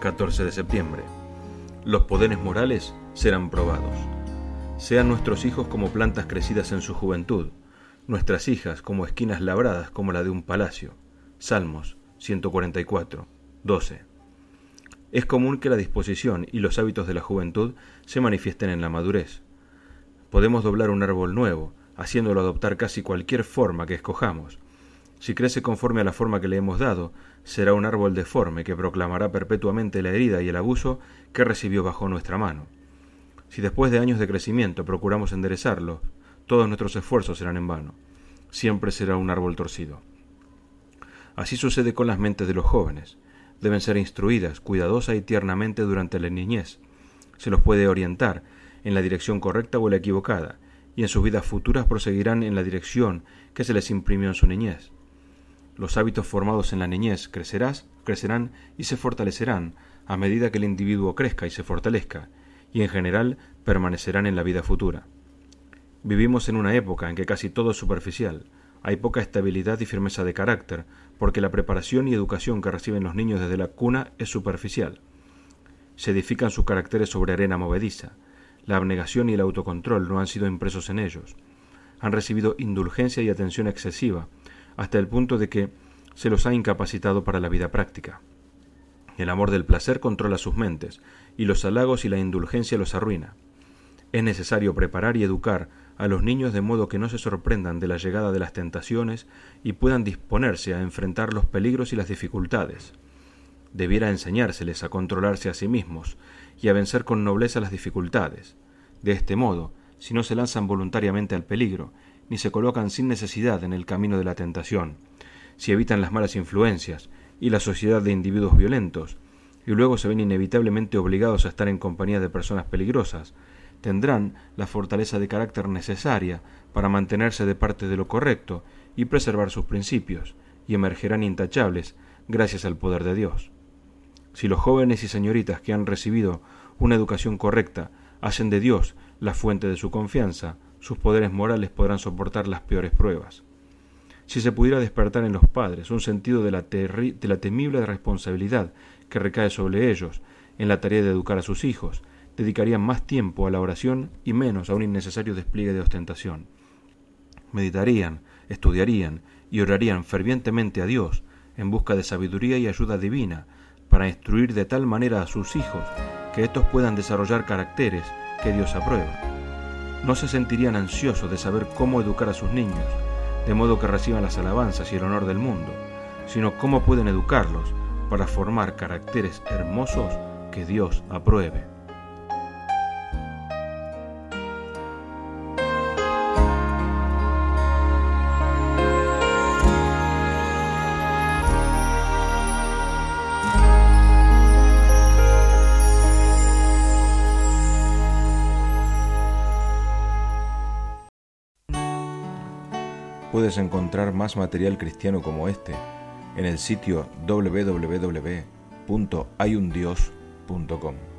14 de septiembre. Los poderes morales serán probados. Sean nuestros hijos como plantas crecidas en su juventud, nuestras hijas como esquinas labradas como la de un palacio. Salmos 144, 12. Es común que la disposición y los hábitos de la juventud se manifiesten en la madurez. Podemos doblar un árbol nuevo, haciéndolo adoptar casi cualquier forma que escojamos. Si crece conforme a la forma que le hemos dado, será un árbol deforme que proclamará perpetuamente la herida y el abuso que recibió bajo nuestra mano. Si después de años de crecimiento procuramos enderezarlo, todos nuestros esfuerzos serán en vano. Siempre será un árbol torcido. Así sucede con las mentes de los jóvenes. Deben ser instruidas cuidadosa y tiernamente durante la niñez. Se los puede orientar en la dirección correcta o la equivocada, y en sus vidas futuras proseguirán en la dirección que se les imprimió en su niñez. Los hábitos formados en la niñez crecerán y se fortalecerán a medida que el individuo crezca y se fortalezca, y en general permanecerán en la vida futura. Vivimos en una época en que casi todo es superficial. Hay poca estabilidad y firmeza de carácter, porque la preparación y educación que reciben los niños desde la cuna es superficial. Se edifican sus caracteres sobre arena movediza. La abnegación y el autocontrol no han sido impresos en ellos. Han recibido indulgencia y atención excesiva, hasta el punto de que se los ha incapacitado para la vida práctica. El amor del placer controla sus mentes, y los halagos y la indulgencia los arruina. Es necesario preparar y educar a los niños de modo que no se sorprendan de la llegada de las tentaciones y puedan disponerse a enfrentar los peligros y las dificultades. Debiera enseñárseles a controlarse a sí mismos y a vencer con nobleza las dificultades. De este modo, si no se lanzan voluntariamente al peligro, ni se colocan sin necesidad en el camino de la tentación, si evitan las malas influencias y la sociedad de individuos violentos, y luego se ven inevitablemente obligados a estar en compañía de personas peligrosas, tendrán la fortaleza de carácter necesaria para mantenerse de parte de lo correcto y preservar sus principios, y emergerán intachables gracias al poder de Dios. Si los jóvenes y señoritas que han recibido una educación correcta hacen de Dios la fuente de su confianza, sus poderes morales podrán soportar las peores pruebas. Si se pudiera despertar en los padres un sentido de la temible responsabilidad que recae sobre ellos en la tarea de educar a sus hijos, dedicarían más tiempo a la oración y menos a un innecesario despliegue de ostentación. Meditarían, estudiarían y orarían fervientemente a Dios en busca de sabiduría y ayuda divina para instruir de tal manera a sus hijos que éstos puedan desarrollar caracteres que Dios aprueba. No se sentirían ansiosos de saber cómo educar a sus niños, de modo que reciban las alabanzas y el honor del mundo, sino cómo pueden educarlos para formar caracteres hermosos que Dios apruebe. Puedes encontrar más material cristiano como este en el sitio www.hayundios.com.